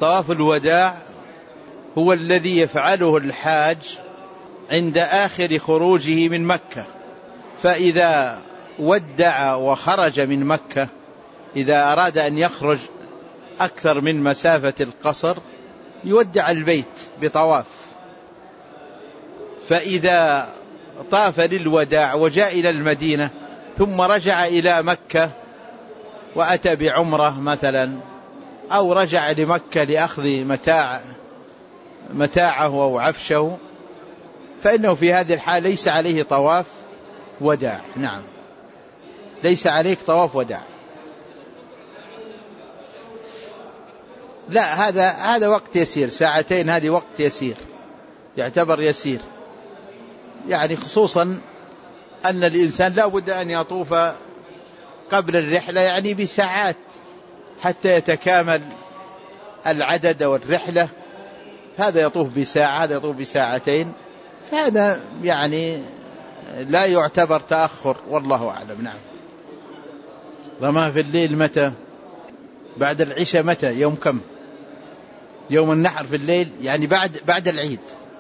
طواف الوداع هو الذي يفعله الحاج عند آخر خروجه من مكة، فإذا ودع وخرج من مكة، إذا أراد أن يخرج أكثر من مسافة القصر يودع البيت بطواف، فإذا طاف للوداع وجاء إلى المدينة ثم رجع إلى مكة وأتى بعمرة مثلا، أو رجع لمكة لأخذ متاعه أو عفشه، فإنه في هذه الحال ليس عليه طواف وداع. نعم، ليس عليك طواف وداع. لا، هذا وقت يسير، ساعتين هذه وقت يسير، يعتبر يسير، يعني خصوصا أن الإنسان لا بد أن يطوف قبل الرحلة يعني بساعات حتى يتكامل العدد والرحلة، هذا يطوف بساعة، هذا يطوف بساعتين، فهذا يعني لا يعتبر تأخر، والله أعلم. نعم. رمى في الليل متى؟ بعد العشاء. متى؟ يوم كم؟ يوم النحر في الليل، يعني بعد العيد.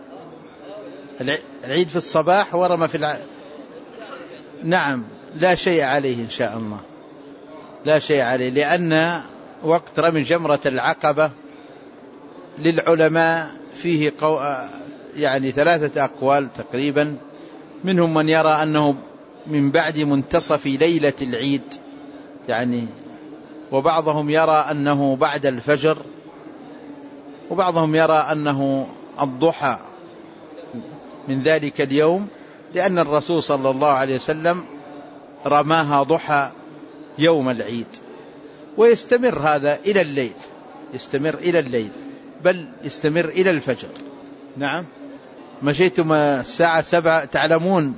العيد في الصباح ورمى في نعم، لا شيء عليه إن شاء الله، لا شيء عليه، لأن وقت رمي جمرة العقبة للعلماء فيه يعني 3 أقوال تقريبا، منهم من يرى أنه من بعد منتصف ليلة العيد يعني، وبعضهم يرى أنه بعد الفجر، وبعضهم يرى أنه الضحى من ذلك اليوم، لأن الرسول صلى الله عليه وسلم رماها ضحى يوم العيد. ويستمر هذا إلى الليل، يستمر إلى الليل، بل يستمر إلى الفجر. نعم. مشيتم الساعة 7، تعلمون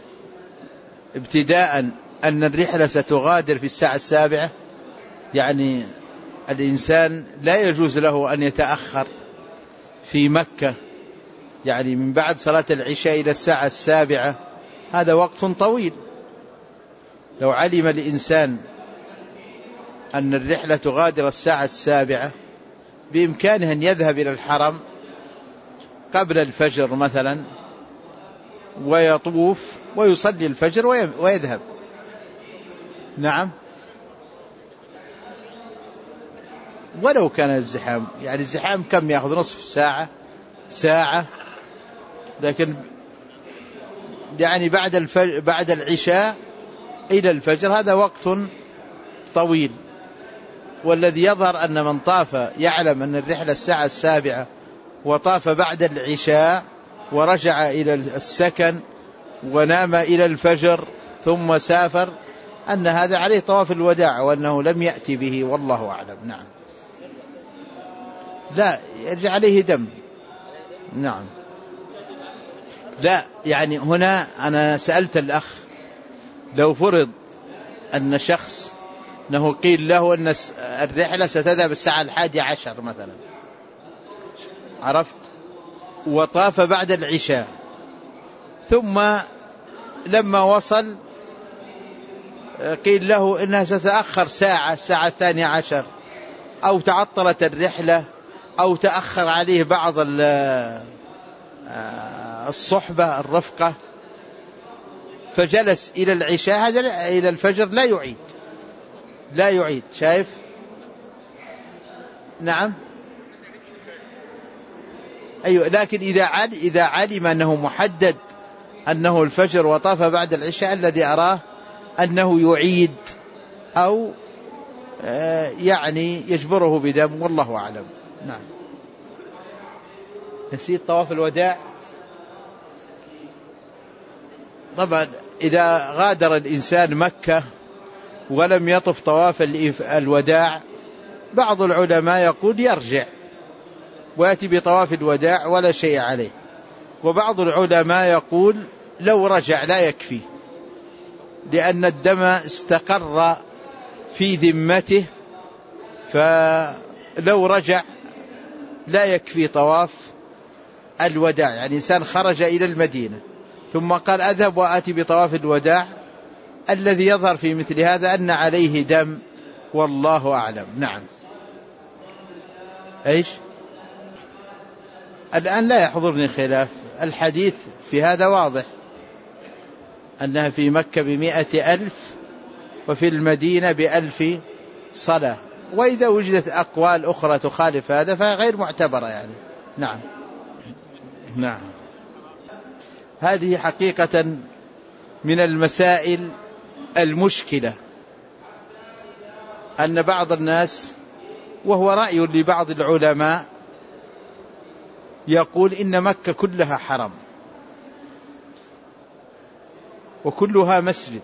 ابتداء أن الرحلة ستغادر في الساعة 7، يعني الإنسان لا يجوز له أن يتأخر في مكة، يعني من بعد صلاة العشاء إلى الساعة 7، هذا وقت طويل. لو علم الإنسان أن الرحلة تغادر الساعة 7، بإمكانه أن يذهب إلى الحرم قبل الفجر مثلا ويطوف ويصلي الفجر ويذهب. نعم، ولو كان الزحام، يعني الزحام كم يأخذ؟ نصف ساعة، لكن يعني بعد العشاء إلى الفجر هذا وقت طويل. والذي يظهر أن من طاف يعلم أن الرحلة الساعة 7 وطاف بعد العشاء ورجع إلى السكن ونام إلى الفجر ثم سافر، أن هذا عليه طواف الوداع وأنه لم يأتي به، والله أعلم. نعم. لا، يرجع عليه دم. نعم. لا، يعني هنا أنا سألت الأخ، لو فرض أن شخص أنه قيل له أن الرحلة ستذهب الساعة 11 مثلا، عرفت، وطاف بعد العشاء، ثم لما وصل قيل له إنها ستتأخر ساعة، الساعة 12، أو تعطلت الرحلة، أو تأخر عليه بعض الصحبة الرفقة، فجلس إلى العشاء، هذا إلى الفجر لا يعيد. شايف؟ نعم. أيوة، لكن إذا علم أنه محدد أنه الفجر وطاف بعد العشاء، الذي أراه أنه يعيد، أو يعني يجبره بدم، والله أعلم. نعم. نسيت طواف الوداع. طبعا إذا غادر الإنسان مكة ولم يطف طواف الوداع، بعض العلماء يقول يرجع ويأتي بطواف الوداع ولا شيء عليه، وبعض العلماء يقول لو رجع لا يكفي، لأن الدم استقر في ذمته، فلو رجع لا يكفي طواف الوداع. يعني إنسان خرج إلى المدينة ثم قال أذهب وآتي بطواف الوداع، الذي يظهر في مثل هذا أن عليه دم، والله أعلم. نعم. إيش؟ الآن لا يحضرني خلاف، الحديث في هذا واضح أنها في مكة 100,000 وفي المدينة 1000 صلاة، وإذا وجدت أقوال أخرى تخالف هذا فغير معتبرة يعني. نعم نعم. هذه حقيقة من المسائل المشكلة، أن بعض الناس، وهو رأي لبعض العلماء، يقول إن مكة كلها حرم وكلها مسجد،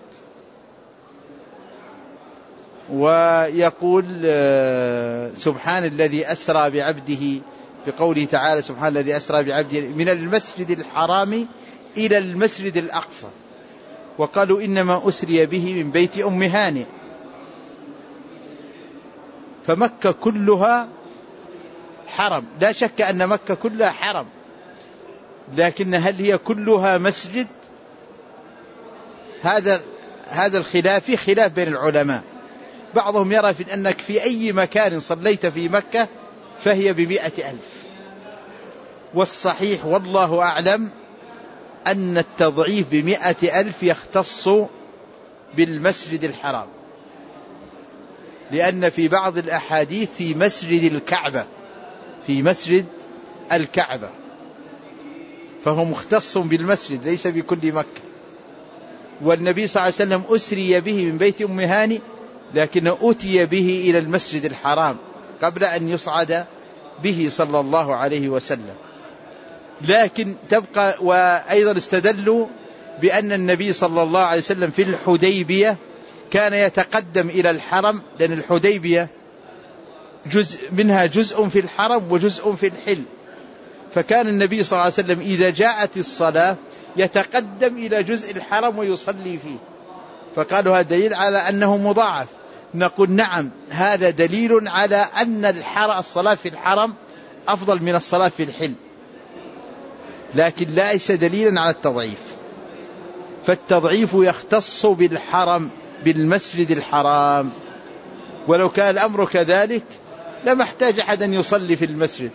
ويقول سبحان الذي أسرى بعبده، في قوله تعالى سبحان الذي أسرى بعبده من المسجد الحرام إلى المسجد الأقصى، وقالوا إنما أسري به من بيت أم هانئ. فمكة كلها حرم، لا شك أن مكة كلها حرم، لكن هل هي كلها مسجد؟ هذا الخلاف، في خلاف بين العلماء. بعضهم يرى في أنك في أي مكان صليت في مكة فهي 100,000، والصحيح والله أعلم أن التضعيف 100,000 يختص بالمسجد الحرام، لأن في بعض الأحاديث في مسجد الكعبة، في مسجد الكعبة، فهو مختص بالمسجد ليس بكل مكة. والنبي صلى الله عليه وسلم أسري به من بيت أم هانئ، لكن أتي به إلى المسجد الحرام قبل أن يصعد به صلى الله عليه وسلم. لكن تبقى، وأيضا استدلوا بأن النبي صلى الله عليه وسلم في الحديبية كان يتقدم إلى الحرم، لأن الحديبية منها جزء في الحرم وجزء في الحل، فكان النبي صلى الله عليه وسلم إذا جاءت الصلاة يتقدم إلى جزء الحرم ويصلي فيه، فقالوا هذا دليل على أنه مضاعف. نقول نعم، هذا دليل على أن الصلاة في الحرم أفضل من الصلاة في الحل، لكن ليس دليلا على التضعيف، فالتضعيف يختص بالحرم، بالمسجد الحرام، ولو كان الأمر كذلك لما احتاج أحد أن يصلي في المسجد.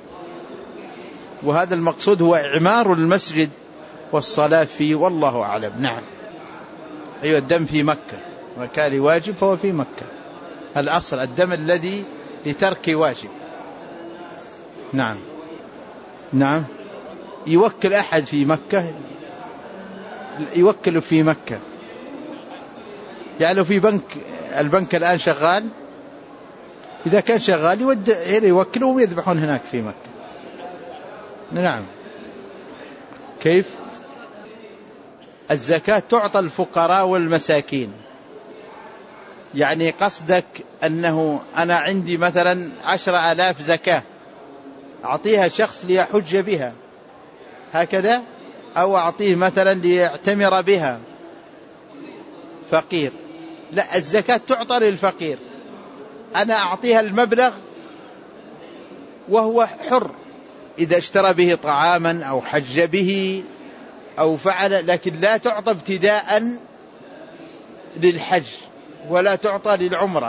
وهذا المقصود هو إعمار المسجد والصلاة فيه، والله أعلم. نعم. أيوة، الدم في مكة وكان واجب فهو في مكة، الأصل الدم الذي لترك واجب. نعم نعم. يوكل أحد في مكة، يوكل في مكة، يعني لو في بنك، البنك الآن شغال، إذا كان شغال يوكلهم ويذبحون هناك في مكة. نعم. كيف؟ الزكاة تعطى الفقراء والمساكين، يعني قصدك أنه أنا عندي مثلا 10,000 زكاة أعطيها شخص ليحج بها هكذا، أو أعطيه مثلا ليعتمر بها فقير. لا، الزكاة تعطى للفقير، أنا أعطيها المبلغ وهو حر، إذا اشترى به طعاما أو حج به أو فعل، لكن لا تعطى ابتداء للحج ولا تعطى للعمرة.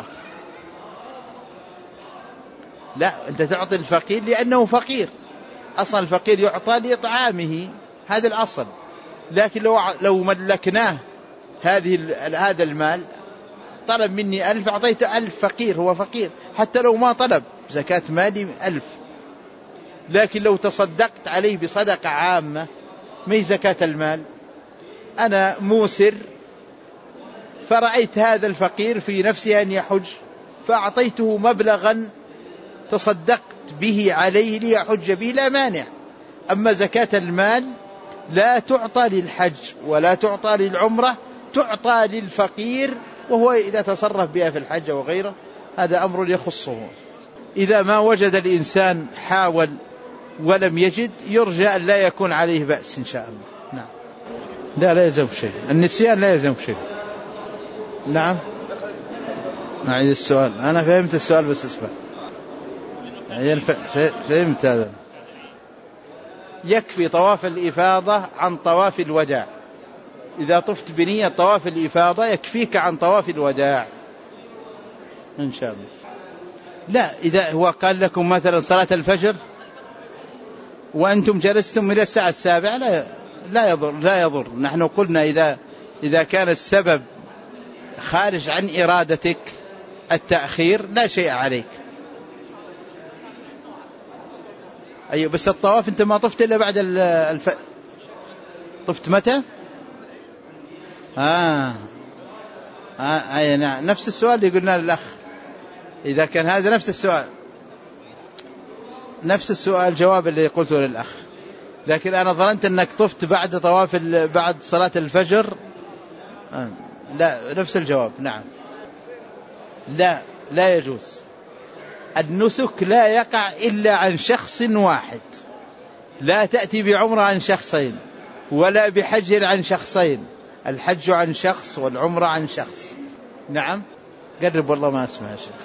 لا، أنت تعطي الفقير لأنه فقير، أصلا الفقير يعطى لإطعامه، هذا الأصل. لكن لو ملكناه هذا المال، طلب مني 1000 أعطيته 1000، فقير هو فقير، حتى لو ما طلب زكاة مالي 1000. لكن لو تصدقت عليه بصدقة عامة، ما زكاة المال، أنا موسر فرأيت هذا الفقير في نفسه أن يحج فأعطيته مبلغا تصدقت به عليه ليحج به، لا مانع. أما زكاة المال لا تعطى للحج ولا تعطى للعمرة، تعطى للفقير، وهو إذا تصرف بها في الحج وغيره هذا أمر يخصه. إذا ما وجد الإنسان حاول ولم يجد، يرجى أن لا يكون عليه بأس إن شاء الله. نعم. لا يلزم شيء، النسيان لا يلزم شيء. نعم. أعيد السؤال، أنا فهمت السؤال بس اسمع. فهمت هذا. يكفي طواف الإفاضة عن طواف الوداع، إذا طفت بنية طواف الإفاضة يكفيك عن طواف الوداع إن شاء الله. لا، إذا هو قال لكم مثلا صلاة الفجر وأنتم جلستم إلى الساعة 7 لا يضر. نحن قلنا إذا كان السبب خارج عن إرادتك التأخير لا شيء عليك. أيوة، بس الطواف أنت ما طفت إلا بعد طفت متى؟ أي نعم، نفس السؤال اللي قلنا للأخ. إذا كان هذا نفس السؤال جواب اللي قلته للأخ، لكن أنا ظننت أنك طفت بعد بعد صلاة الفجر. لا، نفس الجواب. نعم، لا يجوز. النسك لا يقع إلا عن شخص واحد، لا تأتي بعمرة عن شخصين ولا بحج عن شخصين. الحج عن شخص والعمرة عن شخص. نعم، قرب والله ما أسمع شيء.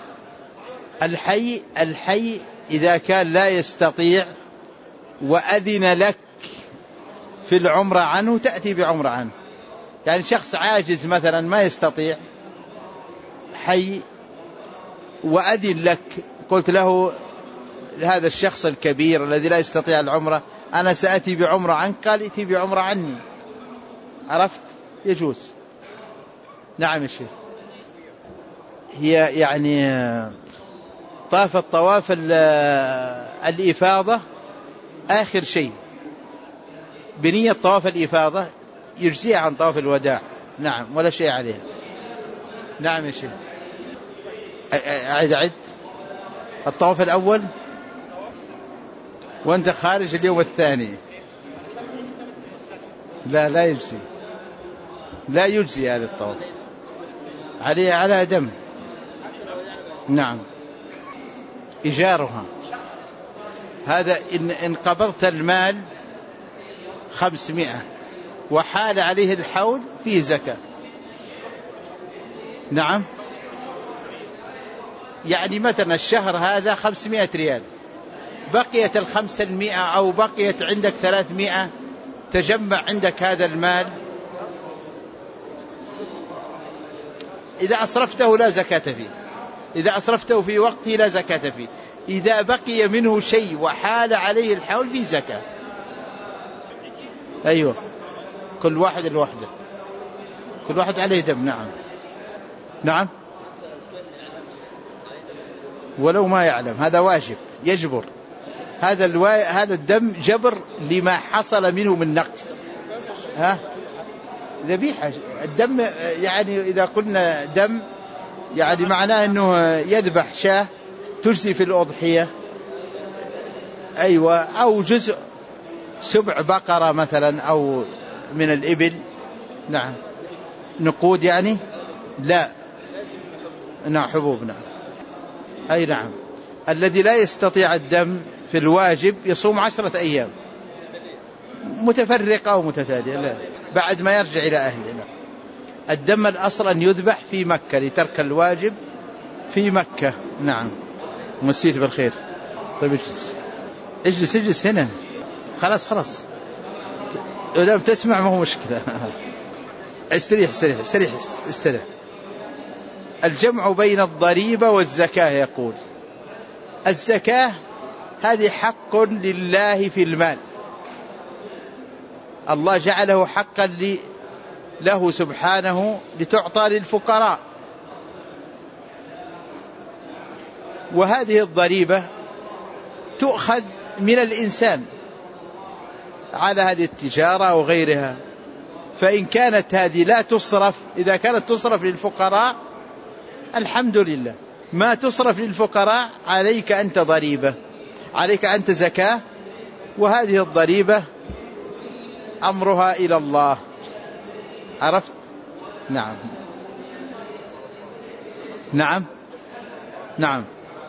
الحي إذا كان لا يستطيع وأذن لك في العمرة عنه تأتي بعمرة عنه. يعني شخص عاجز مثلا ما يستطيع، حي وأذن لك، قلت له هذا الشخص الكبير الذي لا يستطيع العمرة أنا سأتي بعمرة عنك، قال ائتي بعمرة عني. عرفت؟ يجوز. نعم يا شيخ. هي يعني طاف الطواف الإفاضة آخر شيء بنية طواف الإفاضة، يجزي عن طواف الوداع. نعم، ولا شيء عليها. نعم يا شيخ. أعد الطواف الأول وأنت خارج اليوم الثاني. لا يجزي، لا يجزي هذا الطواف، على دم. نعم، إيجارها. هذا إن قبضت المال 500 وحال عليه الحول فيه زكاة. نعم، يعني مثلا الشهر هذا 500 ريال، بقيت 500 أو بقيت عندك 300، تجمع عندك هذا المال. إذا أصرفته لا زكاة فيه، إذا أصرفته في وقته لا زكاة فيه. إذا بقي منه شيء وحال عليه الحول فيه زكاة. أيوة، كل واحد الوحدة، كل واحد عليه دم. نعم، ولو ما يعلم هذا واجب يجبر. هذا الدم جبر لما حصل منه من نقص. ذبيحة الدم، يعني إذا قلنا دم يعني معناه أنه يذبح شاة تجزي في الأضحية. أيوة، أو جزء سبع بقرة مثلا أو من الإبل. نعم، نقود يعني. لا، نعم، حبوب. نعم، أي نعم. الذي لا يستطيع الدم في الواجب يصوم 10 أيام متفرقة ومتتالية، لا، بعد ما يرجع إلى أهله. الدم الأصل أن يذبح في مكة لترك الواجب في مكة. نعم، مسيت بالخير. طيب اجلس هنا. خلاص إذا بتسمع ما هو مشكلة. استريح. الجمع بين الضريبة والزكاة. يقول الزكاة هذه حق لله في المال، الله جعله حقا له سبحانه لتعطى للفقراء. وهذه الضريبة تؤخذ من الإنسان على هذه التجارة وغيرها. فإن كانت هذه لا تصرف، إذا كانت تصرف للفقراء الحمد لله، ما تصرف للفقراء عليك أنت ضريبة، عليك أنت زكاة. وهذه الضريبة أمرها إلى الله. عرفت؟ نعم.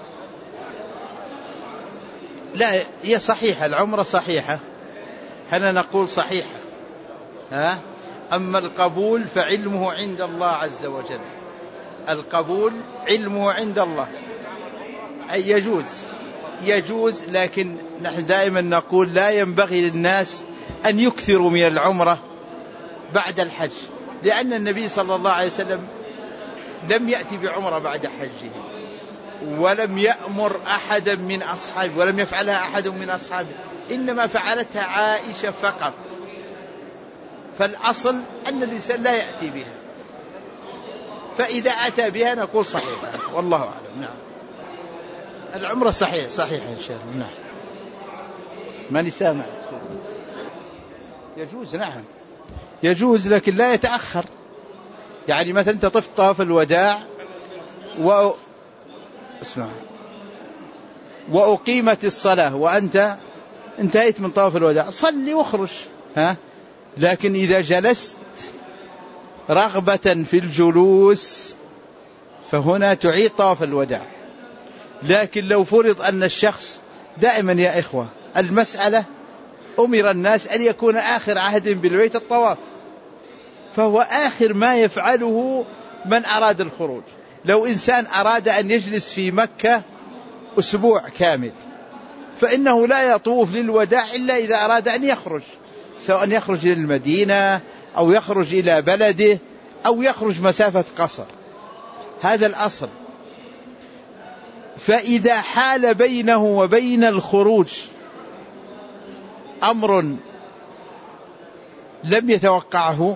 لا، هي صحيحة، العمرة صحيحة، حنا نقول صحيحة. أما القبول فعلمه عند الله عز وجل. القبول علمه عند الله. أي يجوز، لكن نحن دائما نقول لا ينبغي للناس أن يكثروا من العمرة بعد الحج، لأن النبي صلى الله عليه وسلم لم يأتي بعمرة بعد حجه، ولم يأمر أحدا من أصحابه، ولم يفعلها أحد من أصحابه، إنما فعلتها عائشة فقط. فالأصل أن الإنسان لا يأتي بها، فإذا أتى بها نقول صحيحة، والله أعلم. نعم، العمرة صحيحة إن شاء الله. نعم، ماني سامع. يجوز، نعم يجوز، لكن لا يتأخر. يعني مثلا أنت طفت طواف الوداع وأقيمت الصلاة وأنت انتهيت من طواف الوداع، صلي واخرج، لكن إذا جلست رغبة في الجلوس فهنا تعيد طواف الوداع. لكن لو فرض أن الشخص دائما، يا إخوة، المسألة أمر الناس أن يكون آخر عهد بالبيت الطواف، فهو آخر ما يفعله من أراد الخروج. لو إنسان أراد أن يجلس في مكة أسبوع كامل فإنه لا يطوف للوداع إلا إذا أراد أن يخرج، سواء يخرج إلى المدينة أو يخرج إلى بلده أو يخرج مسافة قصر، هذا الأصل. فإذا حال بينه وبين الخروج أمر لم يتوقعه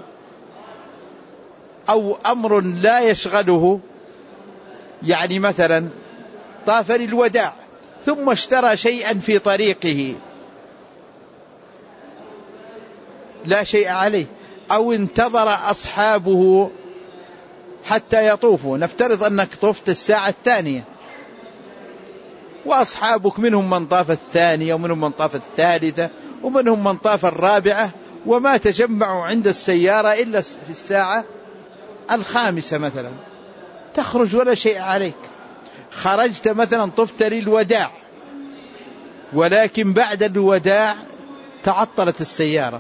أو أمر لا يشغله، يعني مثلا طاف للوداع ثم اشترى شيئا في طريقه لا شيء عليه، أو انتظر أصحابه حتى يطوفوا. نفترض أنك طفت الساعة 2 وأصحابك منهم من طاف 2 ومنهم من طاف 3 ومنهم من طاف 4 وما تجمعوا عند السيارة إلا في الساعة 5 مثلا، تخرج ولا شيء عليك. خرجت مثلا طفت للوداع، ولكن بعد الوداع تعطلت السيارة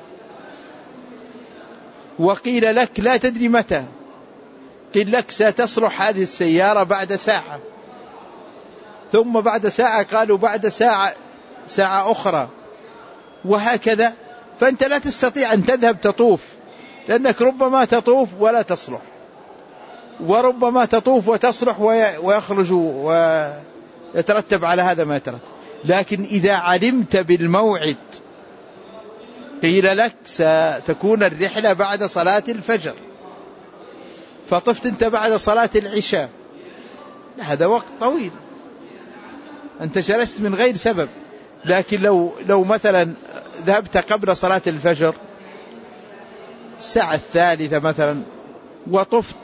وقيل لك لا تدري متى، قيل لك ستصلح هذه السيارة بعد ساعة، ثم بعد ساعة قالوا بعد ساعة أخرى، وهكذا. فأنت لا تستطيع أن تذهب تطوف، لأنك ربما تطوف ولا تصلح، وربما تطوف وتصلح ويخرج ويترتب على هذا ما يترتب. لكن إذا علمت بالموعد قيل لك ستكون الرحلة بعد صلاة الفجر، فطفت أنت بعد صلاة العشاء، هذا وقت طويل، أنت جلست من غير سبب. لكن لو مثلا ذهبت قبل صلاة الفجر الساعة 3 مثلا وطفت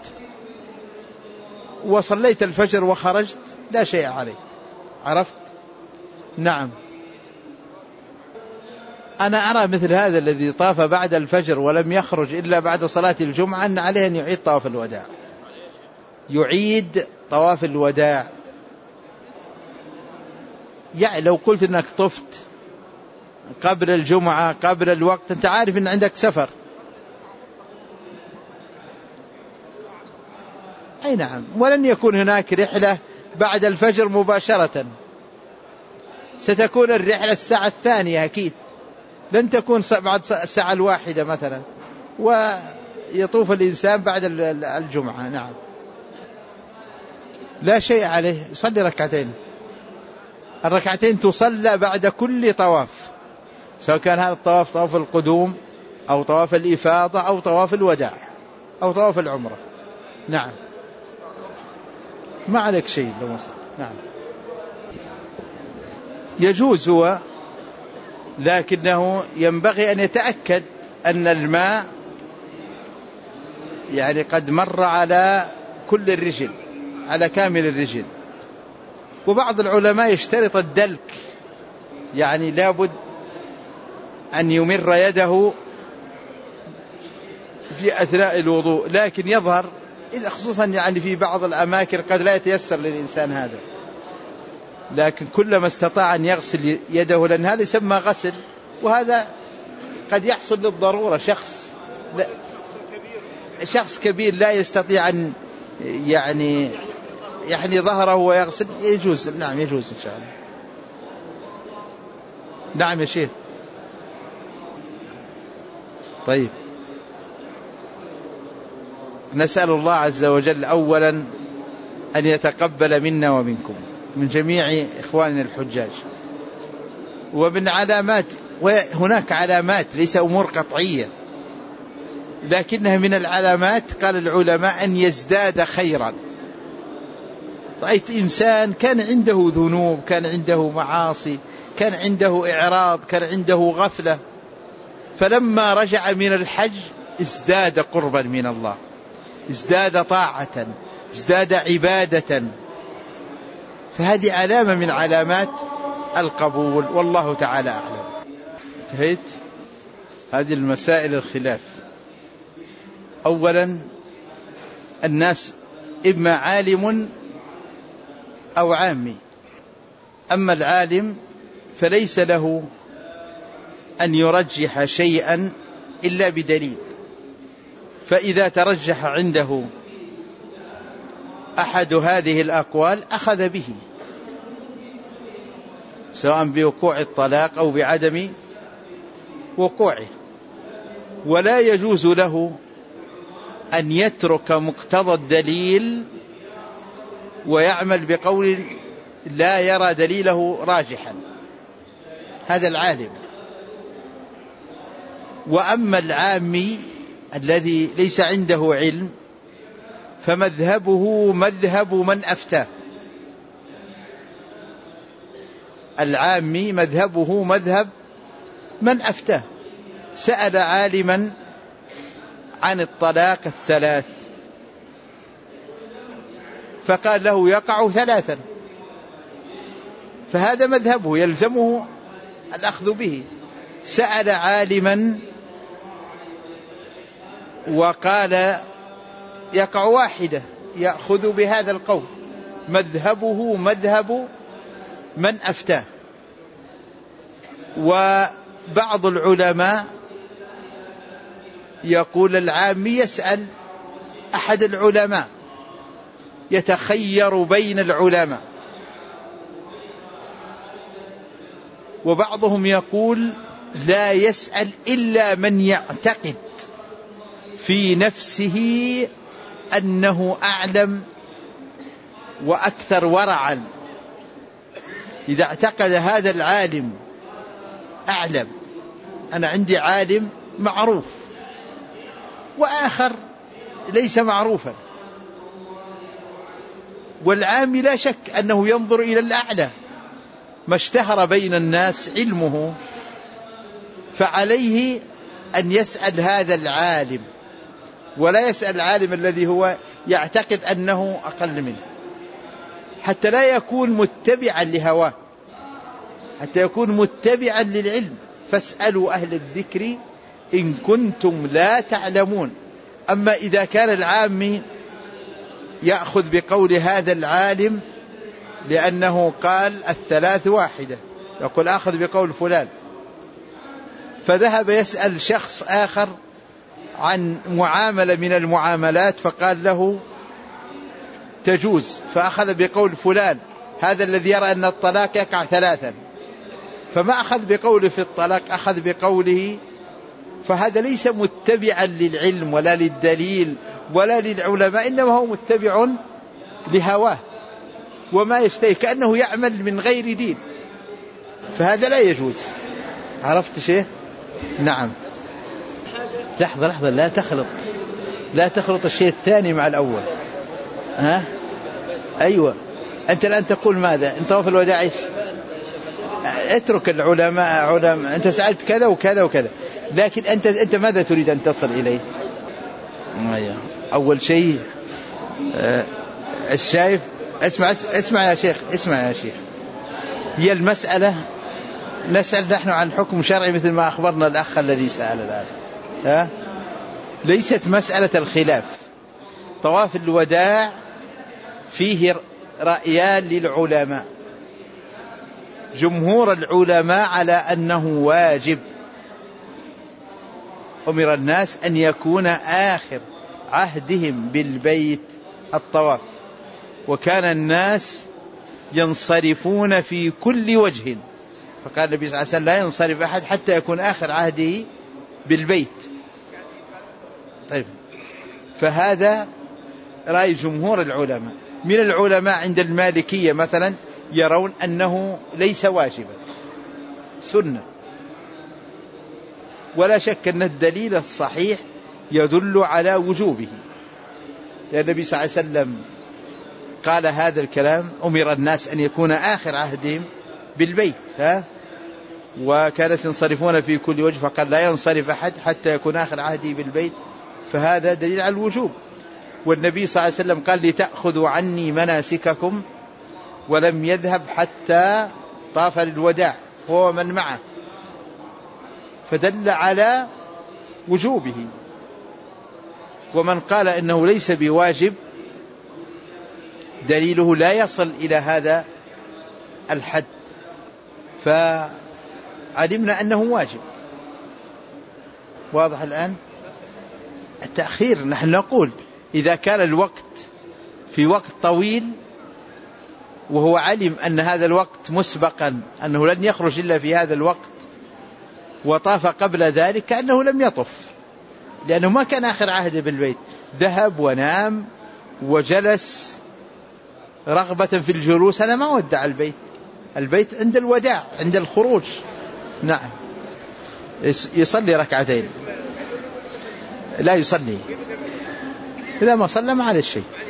وصليت الفجر وخرجت لا شيء عليك، عرفت؟ نعم. أنا أرى مثل هذا الذي طاف بعد الفجر ولم يخرج إلا بعد صلاة الجمعة أن عليه أن يعيد طواف الوداع، يعيد طواف الوداع. يعني لو قلت أنك طفت قبل الجمعة قبل الوقت، أنت عارف أن عندك سفر، أي نعم، ولن يكون هناك رحلة بعد الفجر مباشرة، ستكون الرحلة الساعة 2 أكيد، لن تكون بعد الساعة 1 مثلا، ويطوف الإنسان بعد الجمعة. نعم، لا شيء عليه، يصلي ركعتين، الركعتين تصلى بعد كل طواف، سواء كان هذا الطواف طواف القدوم أو طواف الإفاضة أو طواف الوداع أو طواف العمرة. نعم، ما عليك شيء لو وصل. نعم، يجوز هو، لكنه ينبغي أن يتأكد أن الماء يعني قد مر على كل الرجل، على كامل الرجل. وبعض العلماء يشترط الدلك، يعني لابد أن يمر يده في أثناء الوضوء، لكن يظهر إذا خصوصا يعني في بعض الأماكن قد لا يتيسر للإنسان هذا، لكن كلما استطاع أن يغسل يده، لأن هذا يسمى غسل، وهذا قد يحصل للضرورة. شخص كبير لا يستطيع أن يعني يحني ظهره ويغسل، يجوز. نعم، يجوز إن شاء الله. نعم يا شيخ. طيب، نسأل الله عز وجل أولا أن يتقبل منا ومنكم من جميع إخواننا الحجاج. ومن علامات، وهناك علامات ليس أمور قطعية لكنها من العلامات، قال العلماء، أن يزداد خيرا. رأيت إنسان كان عنده ذنوب، كان عنده معاصي، كان عنده إعراض، كان عنده غفلة، فلما رجع من الحج ازداد قربا من الله، ازداد طاعة، ازداد عبادة. فهذه علامة من علامات القبول، والله تعالى أعلم. انتهيت هذه المسائل الخلاف. أولا، الناس إما عالم أو عامي. أما العالم فليس له أن يرجح شيئا إلا بدليل، فإذا ترجح عنده أحد هذه الأقوال أخذ به، سواء بوقوع الطلاق أو بعدم وقوعه. ولا يجوز له أن يترك مقتضى الدليل ويعمل بقول لا يرى دليله راجحا، هذا العالم. وأما العامي الذي ليس عنده علم فمذهبه مذهب من أفتاه. العامي مذهبه مذهب من أفتاه. سأل عالما عن الطلاق الثلاث فقال له يقع ثلاثا، فهذا مذهبه يلزمه الأخذ به. سأل عالما وقال يقع واحدة، يأخذ بهذا القول، مذهبه مذهب من أفتاه. وبعض العلماء يقول العامي يسأل أحد العلماء، يتخير بين العلماء. وبعضهم يقول لا يسأل إلا من يعتقد في نفسه أنه أعلم وأكثر ورعا. إذا اعتقد هذا العالم أعلم، أنا عندي عالم معروف وآخر ليس معروفا، والعامي لا شك أنه ينظر إلى الأعلى، ما اشتهر بين الناس علمه، فعليه أن يسأل هذا العالم ولا يسأل العالم الذي هو يعتقد أنه أقل منه، حتى لا يكون متبعا لهواه، حتى يكون متبعا للعلم. فاسألوا أهل الذكر إن كنتم لا تعلمون. أما إذا كان العامي يأخذ بقول هذا العالم لأنه قال الثلاث واحدة، يقول أخذ بقول فلان، فذهب يسأل شخص آخر عن معاملة من المعاملات فقال له تجوز، فأخذ بقول فلان هذا الذي يرى أن الطلاق يقع ثلاثا، فما أخذ بقوله في الطلاق، أخذ بقوله. فهذا ليس متبعا للعلم ولا للدليل ولا للعلماء، إنما هو متبع لهواه وما يشتهي، كأنه يعمل من غير دين، فهذا لا يجوز. عرفت شيء؟ نعم. لحظة لا تخلط الشيء الثاني مع الأول. ها؟ أيوة. أنت الآن تقول ماذا؟ أنت في الوداع إيش؟ اترك العلماء أنت سألت كذا وكذا وكذا، لكن أنت ماذا تريد أن تصل إليه؟ أول شيء الشايف. اسمع يا شيخ، هي المسألة نسأل نحن عن حكم شرعي مثل ما أخبرنا الأخ الذي سأل الآن. ليست مسألة الخلاف. طواف الوداع فيه رأيان للعلماء. جمهور العلماء على أنه واجب، أمر الناس أن يكون آخر عهدهم بالبيت الطواف، وكان الناس ينصرفون في كل وجه، فقال النبي صلى الله عليه وسلم لا ينصرف أحد حتى يكون آخر عهده بالبيت. طيب، فهذا رأي جمهور العلماء. من العلماء عند المالكية مثلا يرون أنه ليس واجبا، سنة، ولا شك أن الدليل الصحيح يدل على وجوبه، لأن النبي صلى الله عليه وسلم قال هذا الكلام: أمر الناس أن يكون آخر عهدهم بالبيت، وكانت ينصرفون في كل وجه، فقال لا ينصرف أحد حتى يكون آخر عهده بالبيت، فهذا دليل على الوجوب. والنبي صلى الله عليه وسلم قال: لتأخذوا عني مناسككم، ولم يذهب حتى طاف للوداع هو من معه، فدل على وجوبه. ومن قال إنه ليس بواجب دليله لا يصل إلى هذا الحد، فعلمنا أنه واجب. واضح الآن؟ التأخير نحن نقول إذا كان الوقت في وقت طويل وهو علم أن هذا الوقت مسبقا أنه لن يخرج إلا في هذا الوقت وطاف قبل ذلك كأنه لم يطف، لأنه ما كان آخر عهد بالبيت، ذهب ونام وجلس رغبة في الجلوس، هذا ما ودع البيت، البيت عند الوداع عند الخروج. نعم، يصلي ركعتين، لا يصلي، إذا ما صلى ما عليه شيء.